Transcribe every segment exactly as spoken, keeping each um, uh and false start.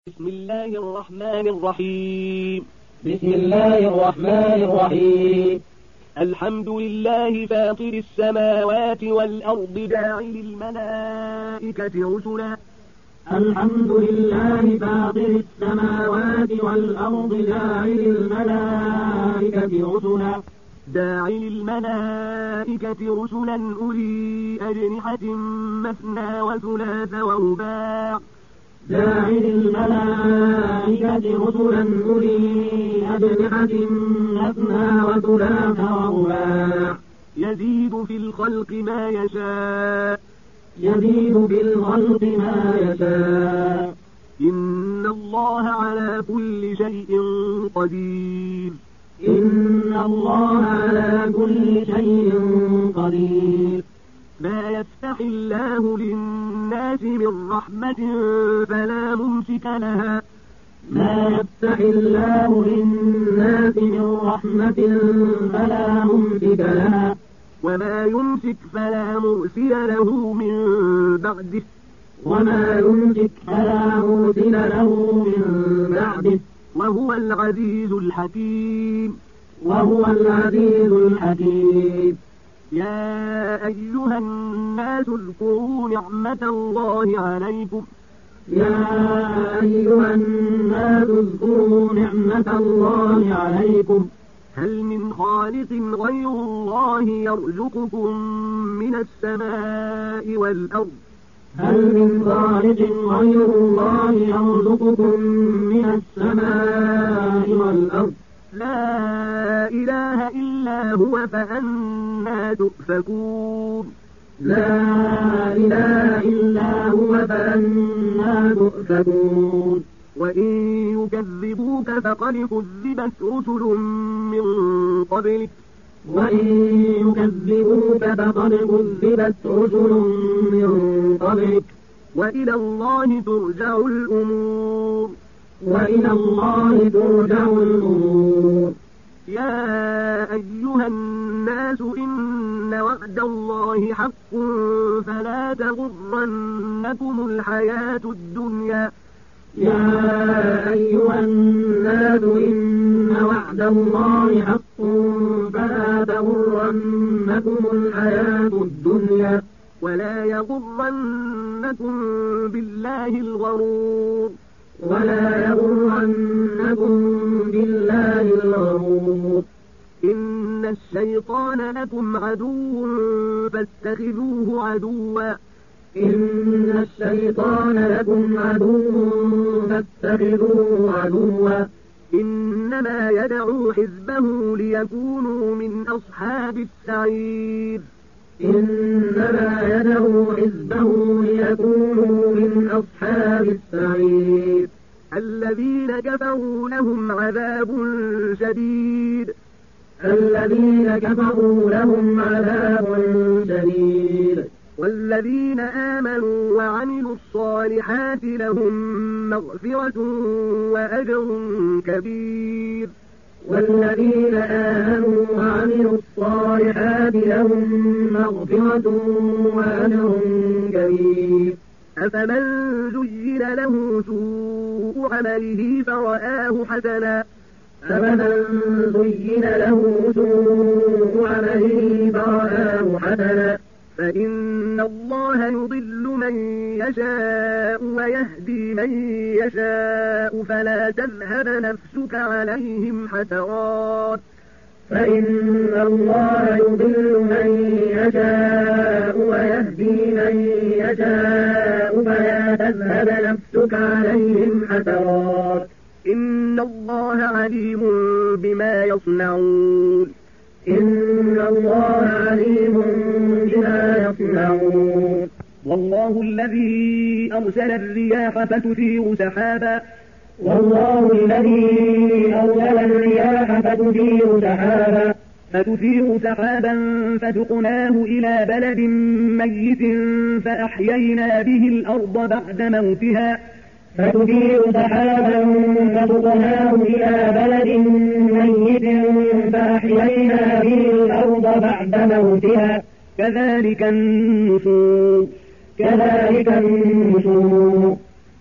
بسم الله الرحمن الرحيم بسم الله الرحمن الرحيم الحمد لله فاطر السماوات والأرض جاعل الملائكة رسلا الحمد لله فاطر السماوات والأرض جاعل الملائكة رسلا جاعل الملائكة رسلا أولي أجنحة مثنى وثلاث ورباع جاعل الملائكة رسلا أولي أجنحة مثنى وثلاث ورباع يزيد في الخلق ما يشاء يزيد بالخلق ما يشاء إن الله على كل شيء قدير إن الله على كل شيء قدير ما يفتح الله للناس من رحمة فلا ممسك لها ما يفتح الله للناس من رحمة فلا ممسك لها وما يمسك فلا مرسل له من بعده وما يمسك فلا مرسل له من بعده وهو العزيز الحكيم وهو العزيز الحكيم يا أيها الناس اذكروا نعمة الله عليكم يا أيها الناس اذكروا نعمة الله عليكم هل من خالق غير الله يرزقكم من السماء والأرض هل من خالق غير الله يرزقكم من السماء والأرض لا إله إلا هو فأنا تؤفكون لا إله إلا هو فأنا تؤفكون وإن يكذبوك فقد كذبت رسل من قبلك وإن يكذبوك فقد كذبت رسل من قبلك وإلى الله ترجع الأمور وإلى الله ترجع الأمور يا أيها الناس إن وعد الله حق فلا تغرنكم الحياة الدنيا يا أيها الناس إن وعد الله حق فلا تغرنكم الحياة الدنيا ولا يغرنكم بالله الغرور ولا يغرنكم بالله الغرور إن الشيطان لكم عدو فاتخذوه عدوا إن الشيطان لكم عدو فاتخذوه عدوا إنما يدعو حزبه ليكونوا من أصحاب السعير إنما يدعو حزبه ليكونوا من أصحاب السعير الذين كفروا لهم عذاب شديد الذين كفروا لهم عذاب شديد والذين آمنوا وعملوا الصالحات لهم مغفرة وأجر كبير والذين آمنوا وعملوا الصالحات لهم مغفرة وأجر كبير أفمن زين له سوء عمله فرآه حسنا أفمن زين له سوء عمله فرآه حسنا فإن الله يضل من يشاء ويهدي من يشاء فلا تذهب نفسك عليهم حسرات فإن الله يضل من يشاء ويهدي من يشاء فلا تذهب نفسك عليهم حسرات إن الله عليم بما يصنعون إن الله عليم بما يصنعون والله الذي أرسل الرياح فتثير سحابا والله الذي أرسل الرياح فتثير سحابا فتثير سحابا فسقناه إلى بلد ميت فأحيينا به الأرض بعد موتها فتثير سحابا فسقناه إلى بلد ميت فأحيينا به الأرض بعد موتها كذلك النشور كذلك النشور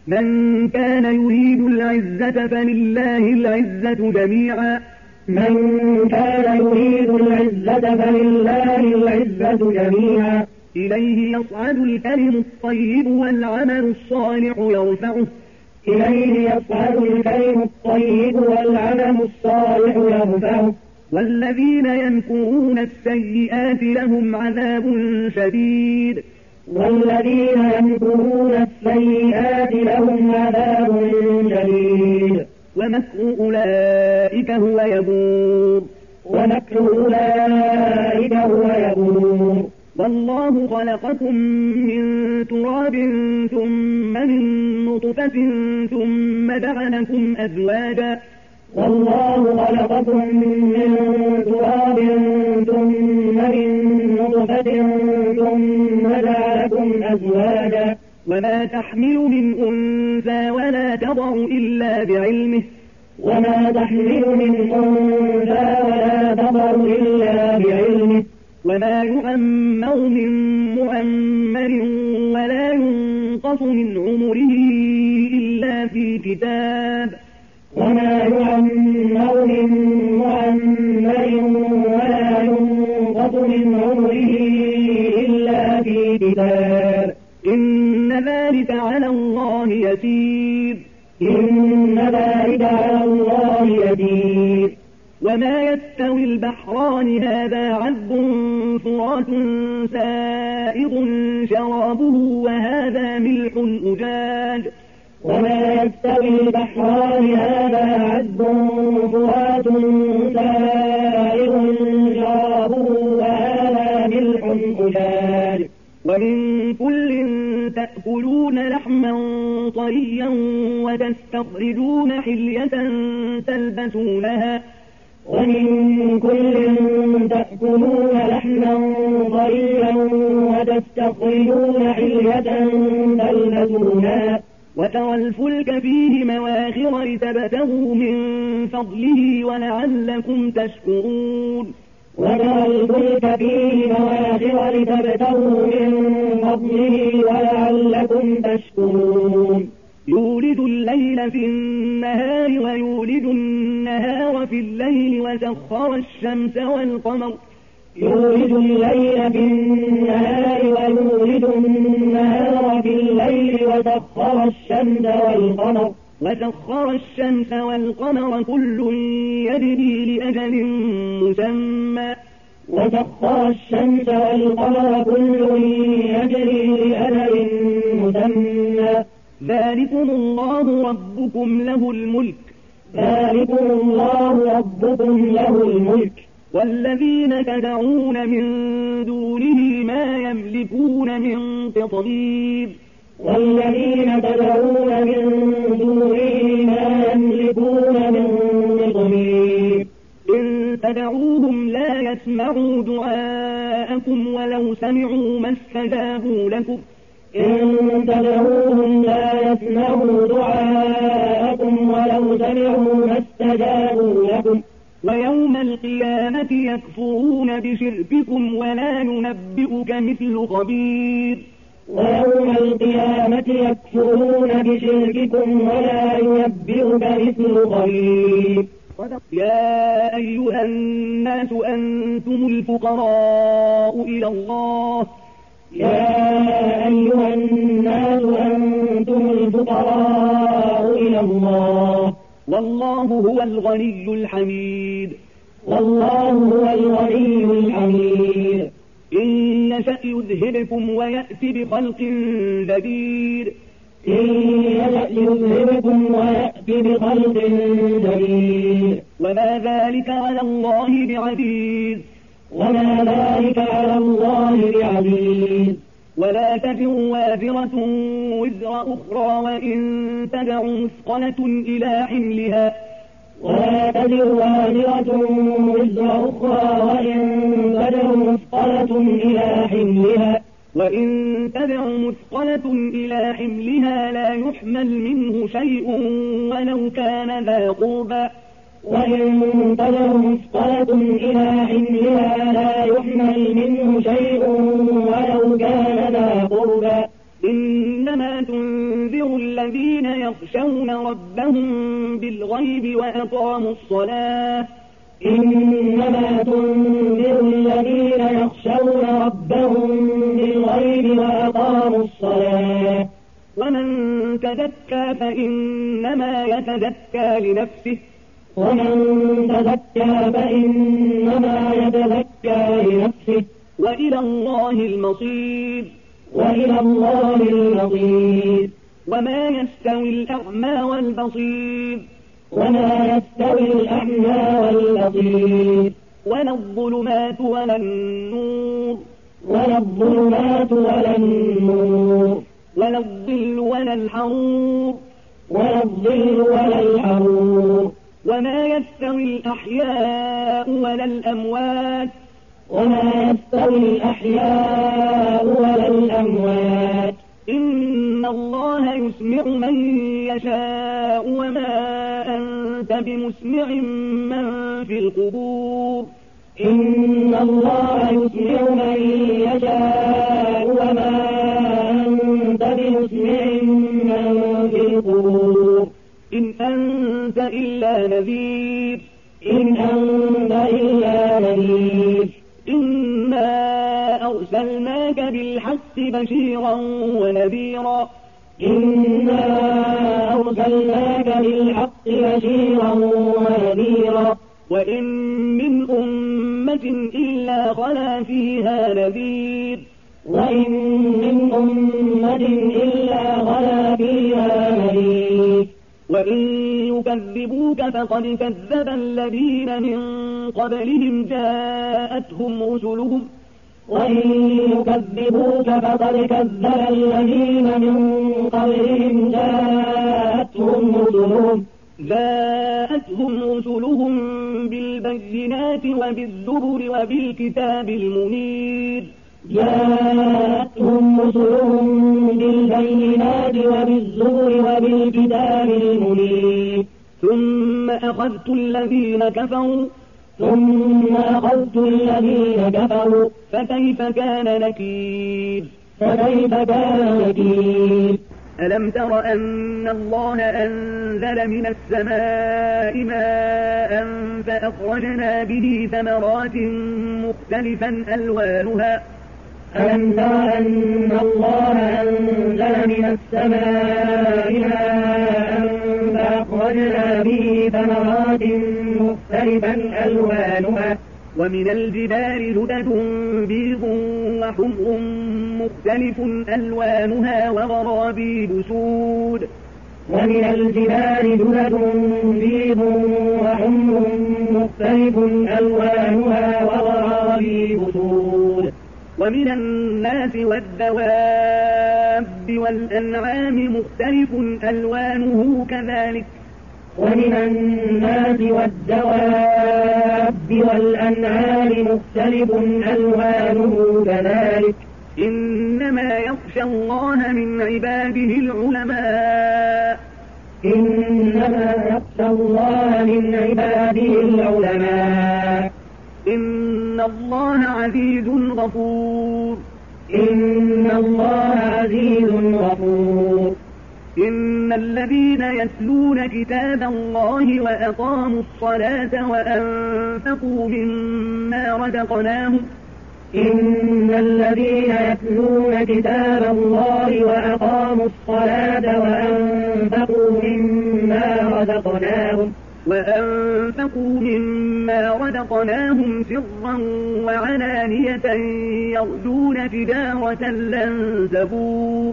من كان يريد العزة فلله العزة جميعا من كان يريد العزة فلله العزة جميعا إليه يصعد الكلم الطيب والعمل الصالح يرفعه إليه يصعد الكلم الطيب والعمل الصالح يرفعه والذين يمكرون السيئات لهم عذاب شديد والذين يمكرون السيئات لهم عذاب شديد ومكر أولئك هو يبور ومكر أولئك هو يبور والله خلقكم من تراب ثم من نطفة ثم جعلكم أزواجا والله خلقكم من تراب ثم من نطفة ثم جعلكم أزواجا وما تحمل من أنثى ولا تضع إلا بعلمه وما تحمل من أنثى ولا تضع إلا بعلمه وما يعمر من معمر ولا ينقص من عمره إلا في كتاب وما يعمر من معمر ولا ينقص من عمره إلا في كتاب إن ذلك على الله يسير إن ذلك على الله يسير وما يستوي البحران هذا عذب فرات سائغ شرابه وهذا ملح أجاج وما يستوي البحران هذا عذب فرات سائغ شرابه وهذا ملح أجاج ومن كل تأكلون لحما طريا وتستخرجون حلية تلبسونها ومن كل تأكلون لحما طريا وتستخرجون حلية تلبسونها وترى الفلك فيه مواخر لتبتغوا من فضله ولعلكم تشكرون وترى الفلك فيه مواخر لتبتغوا من فضله ولعلكم تشكرون يولد الليل في النهار ويولد النهار في الليل وسخر الشمس والقمر يولد الليل في النهار ويولد النهار في الليل وسخر الشمس والقمر وسخر الشمس والقمر كل يجري لأجل مسمى وسخر الشمس والقمر كل يجري لأجل مسمى ذلكم الله ربكم له الملك ذلكم الله ربكم له الملك والذين تدعون من دونه ما يملكون من قطمير والذين تدعون من دونه ما يملكون من قطمير إن تدعوهم لا يسمعوا دعاءكم ولو سمعوا ما استجابوا لكم إن تدعوهم لا يسمعوا دعاءكم ولو سمعوا ما استجابوا لكم ويوم القيامة يكفرون بشرككم ولا ينبئك مثل خبير ويوم القيامة يكفرون بشرككم ولا ينبئك مثل خبير يا أيها الناس أنتم الفقراء إلى الله يا أيها الناس أنتم الفقراء إلى الله والله هو الغني الحميد والله هو الغني الحميد إن يشأ يذهبكم ويأتي بخلق جديد إن يشأ يذهبكم ويأتي بخلق جديد وما ذلك على الله بعزيز وما ذلك على الله بعزيز ولا تزر وازرة وزر أخرى وإن تدع مثقلة إلى حملها ولا تزر وازرة وزر أخرى وإن تدع مثقلة إلى حملها وإن تدع مثقلة إلى حملها لا يحمل منه شيء ولو كان ذا قربى وإن تدع مثقلة إلى حملها لا يحمل منه شيء ولو كان ذا قربى إن إنما تنذر الذين يخشون ربهم بالغيب وأقاموا الصلاة إنما تنذر الذين يخشون ربهم بالغيب وأقاموا الصلاة ومن تزكى فإنما يتزكى لنفسه ومن تزكى فإنما يتزكى لنفسه وإلى الله المصير وإلى الله المصير وما يستوي الأعمى والبصير وما يستوي الأعمى والبصير ولا الظلمات ولا النور ولا الظلمات ولا النور ولا الظل ولا الحرور ولا الظل ولا الحرور وما يستوي الأحياء ولا الأموات وما يستوي الأحياء ولا الأموات إن الله يسمع من يشاء وما أنت بمسمع من في القبور إن الله يسمع من يشاء وما أنت بمسمع من في القبور إن أنت إلا نذير إن أنت إلا نذير إنا أرسلناك بالحق بشيرا ونذيرا إنا أرسلناك بالحق بشيرا ونذيرا وإن من أمة إلا خلا فيها نذير وإن من أمة إلا خلا فيها نذير وإن يكذبوك فقد كذب الذين من قبلهم جاءتهم رسلهم وإن يكذبوك فقد كذب الذين من قبلهم جاءتهم رسلهم جاءتهم رسلهم بالبينات وبالزبر وبالكتاب المنير جاءتهم رسلهم بالبينات وبالزبر وبالكتاب المنير ثم أخذت الذين كفروا ثم أخذت الذين كفروا فكيف كان نكير فكيف كان نكير ألم تر أن الله أنزل من السماء ماء فأخرجنا به ثمرات مختلفا ألوانها ألم تر أن الله أنزل من السماء ماء فأخرجنا به ثمرات مختلفا ألوانها ومن الجبال جدد بيض وحمر مختلف ألوانها وغرابيب سود ومن الجبال جدد بيض وحمر مختلف ألوانها وغرابيب سود ومن الناس والدواب والأنعام مختلف ألوانه كذلك ومن الناس والدواب والأنعام مختلف ألوانه كذلك إنما يخشى الله من عباده العلماء إنما يخشى الله من عباده العلماء إن الله عزيز غفور إن الله عزيز غفور إن الذين يتلون كتاب الله وأقاموا الصلاة وأنفقوا مما رزقناهم إن الذين يتلون كتاب الله وأقاموا الصلاة وأنفقوا مما رزقناهم وأنفقوا مما رزقناهم سرا وعلانية يرجون تجارة لن تبور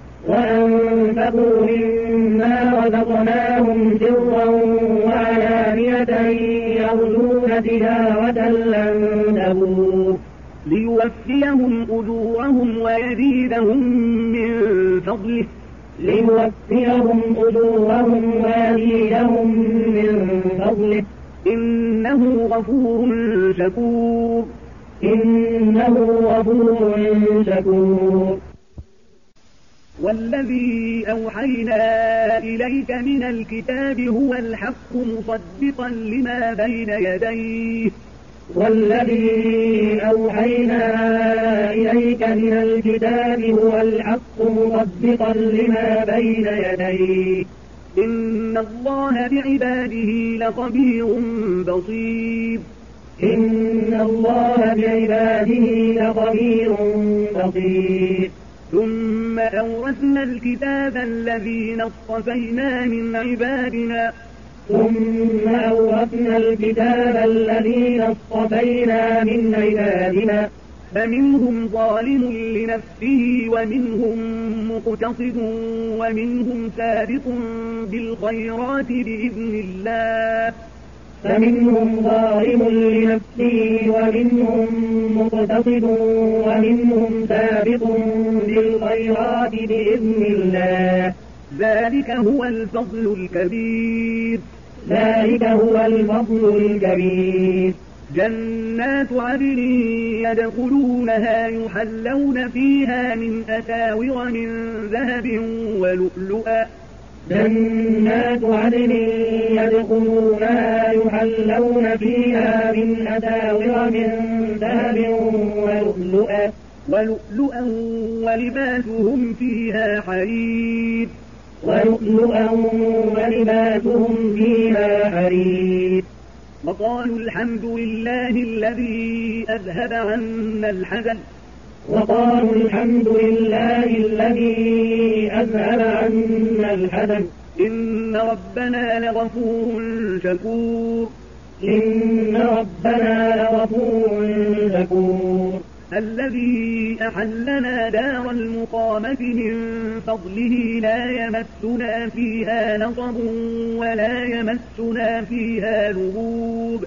وأنفقوا مما رزقناهم سرا وعلانية يرجون تجارة لن تبور ليوفيهم أجورهم ويزيدهم من فضله ليوفيهم أجورهم ويزيدهم من فضله إنه غفور شكور إنه غفور شكور والذي أوحينا إليك من الكتاب هو الحق مصدقا لما بين يديه والذي أوحينا إليك من الكتاب هو الحق مصدقا لما بين يديه إن الله بعباده لخبير بصير إن الله بعباده لخبير بصير ثم أورثنا الكتاب الذين اصطفينا من عبادنا ثم أورثنا الكتاب الذين اصطفينا من عبادنا فمنهم ظالم لنفسه ومنهم مقتصد ومنهم سابق بالخيرات بإذن الله فمنهم ظالم لنفسه ومنهم مقتصد ومنهم سابق بالخيرات بإذن الله ذلك هو الفضل الكبير ذلك هو الفضل الكبير جنات عدن يدخلونها يحلون فيها من أساور من ذهب ولؤلؤا جنات عدن يدخلونها يحلون فيها من أساور من ذهب ولؤلؤا ولؤلؤا ولباسهم فيها حرير ولؤلؤا ولباسهم فيها حرير وقالوا الحمد لله الذي أذهب عنا الحزن وقالوا الحمد لله الذي أذهب عنا الحزن إن ربنا لغفور شكور إن ربنا لغفور شكور الذي أحلنا دار المقامة من فضله لا يمسنا فيها نصب ولا يمسنا فيها لغوب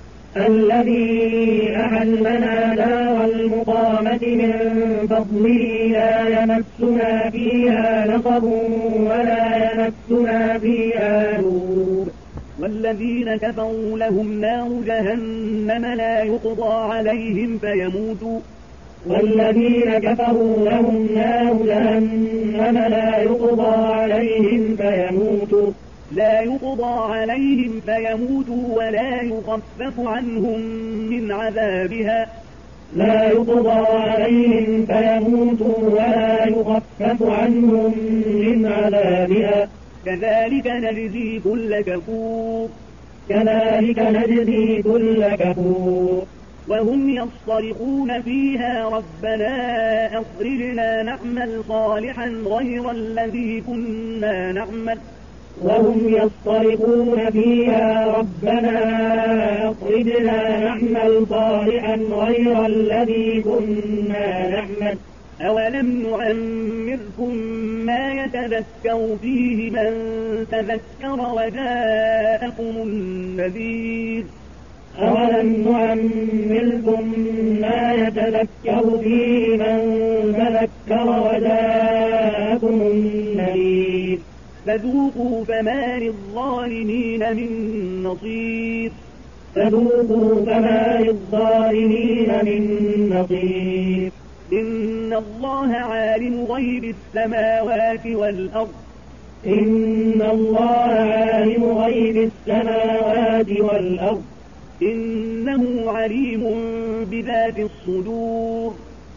الذي أحلنا دار المقامة من فضله لا يمسنا فيها نصب ولا يمسنا فيها لغوب والذين كفروا لهم نار جهنم لا يقضى عليهم فيموتوا والذين كفروا لهم نار جهنم لا يقضى عليهم فيموتوا لا يقضى عليهم فيموتوا ولا يخفف عنهم من عذابها لا يقضى عليهم فيموتوا ولا يخفف عنهم من عذابها كذلك نجزي كل كفور كذلك نجزي كل كفور وهم يصطرخون فيها ربنا أخرجنا نعمل صالحا غير الذي كنا نعمل وهم يصطرخون فيها ربنا أخرجنا نعمل صالحا غير الذي كنا نعمل أولم نعمركم ما يتذكر فيه من تذكر وجاءكم النذير أولم نعمركم ما يتذكر فيه من تذكر وجاءكم النذير فذوقوا فما للظالمين من نصير فذوقوا فما للظالمين من نصير إن الله عالم غيب السماوات والأرض إن الله عالم غيب السماوات والأرض إنه عليم بذات الصدور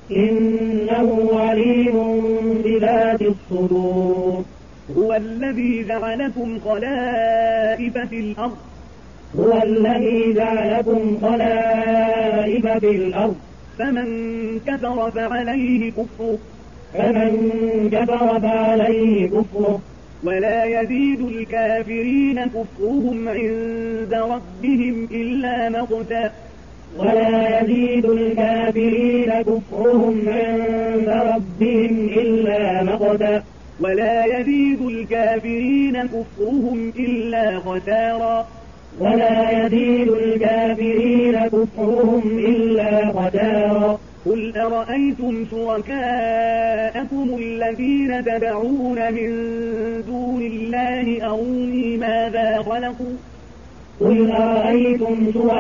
إنه عليم بذات الصدور هو الذي جعلكم خلائف في الأرض هو الذي جعلكم خلائف في الأرض فمن كفر فعليه كفره فمن كفر فعليه كفره ولا يزيد الكافرين كفرهم عند ربهم إلا مقتا ولا يزيد الكافرين كفرهم عند ربهم إلا مقتا ولا يزيد الكافرين كفرهم إلا خسارا ولا يزيد الكافرين كفرهم إلا خسارا قل أرأيتم شركاءكم الذين تدعون من دون الله أروني ماذا خلقوا قل أرأيتم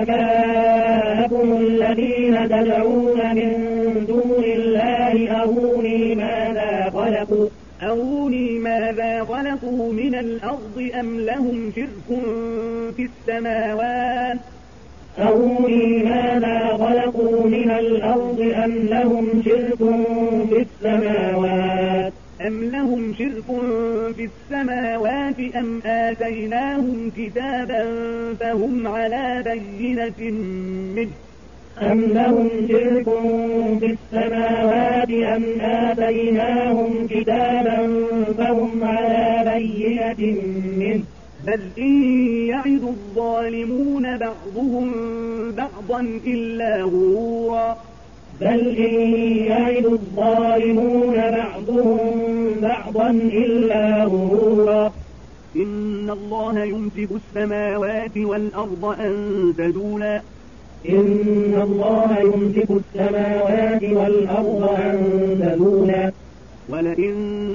شركاءكم الذين تدعون من دون الله أروني ماذا خلقوا أروني ماذا خلقوا من الأرض أم لهم شرك في السماوات أروني ماذا خلقوا من الأرض أم لهم شرك في السماوات أم لهم شرك في السماوات أم آتيناهم كتابا فهم على بينة منه أم لهم شرك في السماوات أم آتيناهم كتابا فهم على بينة منه بل إن يعد الظالمون بعضهم بعضا إلا غرورا بل إن يعد الظالمون بعضهم بعضا إلا غرورا إن الله يمسك السماوات والأرض أن تزولا إن الله يمسك السماوات والأرض أن تزولا ولئن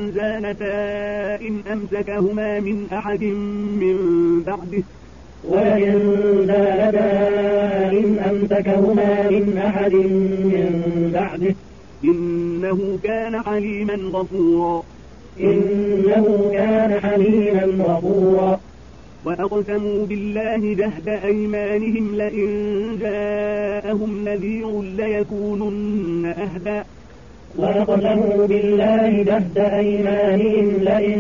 زالتا إن أمسكهما من أحد من بعده ولئن زالتا إن أمسكهما من أحد من بعده إنه كان حليما غفورا إنه كان حليما غفورا وأقسموا بالله جهد أيمانهم لئن جاءهم نذير ليكونن أهدى وأقسموا بالله جهد أيمانهم لئن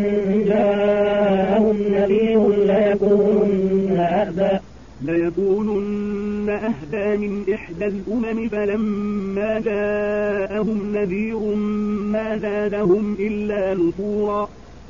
جاءهم نذير ليكونن أهدى ليكونن أهدى من إحدى الأمم فلما جاءهم نذير ما زادهم إلا نفورا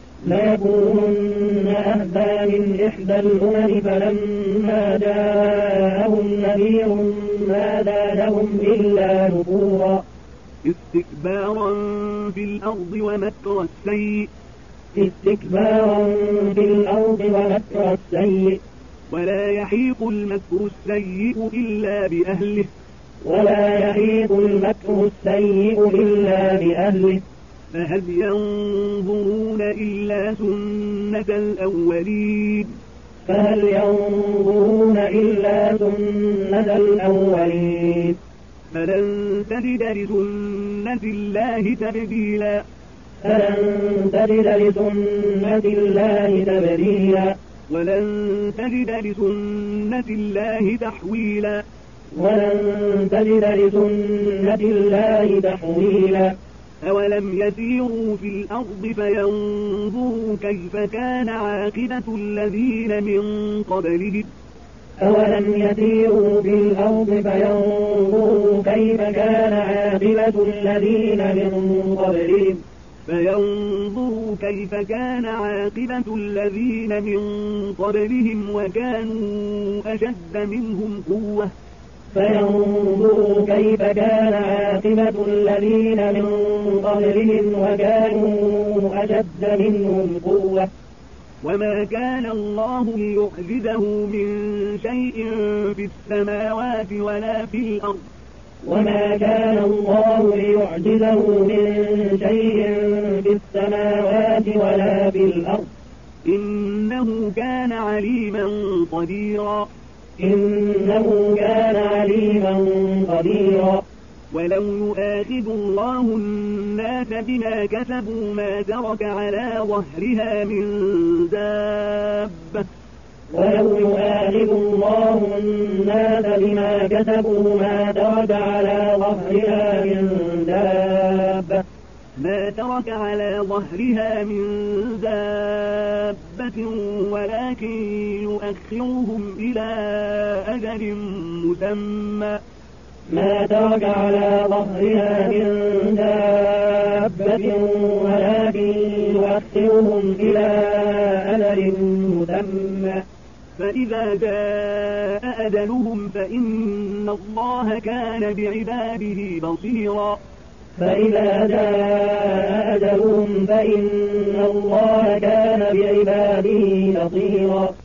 ليكونن أهدى من إحدى الأمم فلما جاءهم نذير ما زادهم إلا نفورا استكبارا في الأرض ومكر السيء استكبارا في الأرض ومكر السيء ولا يحيق المكر السيء إلا بأهله ولا يحيق المكر السيء إلا بأهله فهل ينظرون إلا سنة الأولين فهل ينظرون إلا سنة الأولين فلن تجد لسنة الله تبديلا فلن تجد لسنة الله تبديلا ولن تجد لسنة الله تحويلا ولن تجد لسنة الله تحويلا أولم يسيروا في الأرض فينظروا كيف كان عاقبة الذين من قبلهم أولم يسيروا في الأرض فينظروا كيف كان عاقبة الذين من قبلهم فينظروا كيف كان عاقبة الذين من قبلهم وكانوا أشد منهم قوة فينظروا كيف كان عاقبة الذين من قبلهم وكانوا أشد منهم قوة وما كان الله ليعجزه من شيء في السماوات ولا في الأرض وما كان الله ليعجزه من شيء في السماوات ولا في الأرض إنه كان عليما قديرا إنه كان عليما قديرا ولو يؤاخذ الله الناس بما كسبوا ما ترك على ظهرها من دابة ولو يؤاخذ الله الناس بما كسبوا ما ترك على ظهرها من دابة ما ترك على ظهرها من دابة ولكن يؤخرهم إلى أجل مسمى ما ترك على ظهرها من دابة ولكن يؤخرهم إلى أجل مسمى فإذا جاء أجلهم فإن الله كان بعباده بصيرا فإذا جاء أجلهم فإن الله كان بعباده بصيرا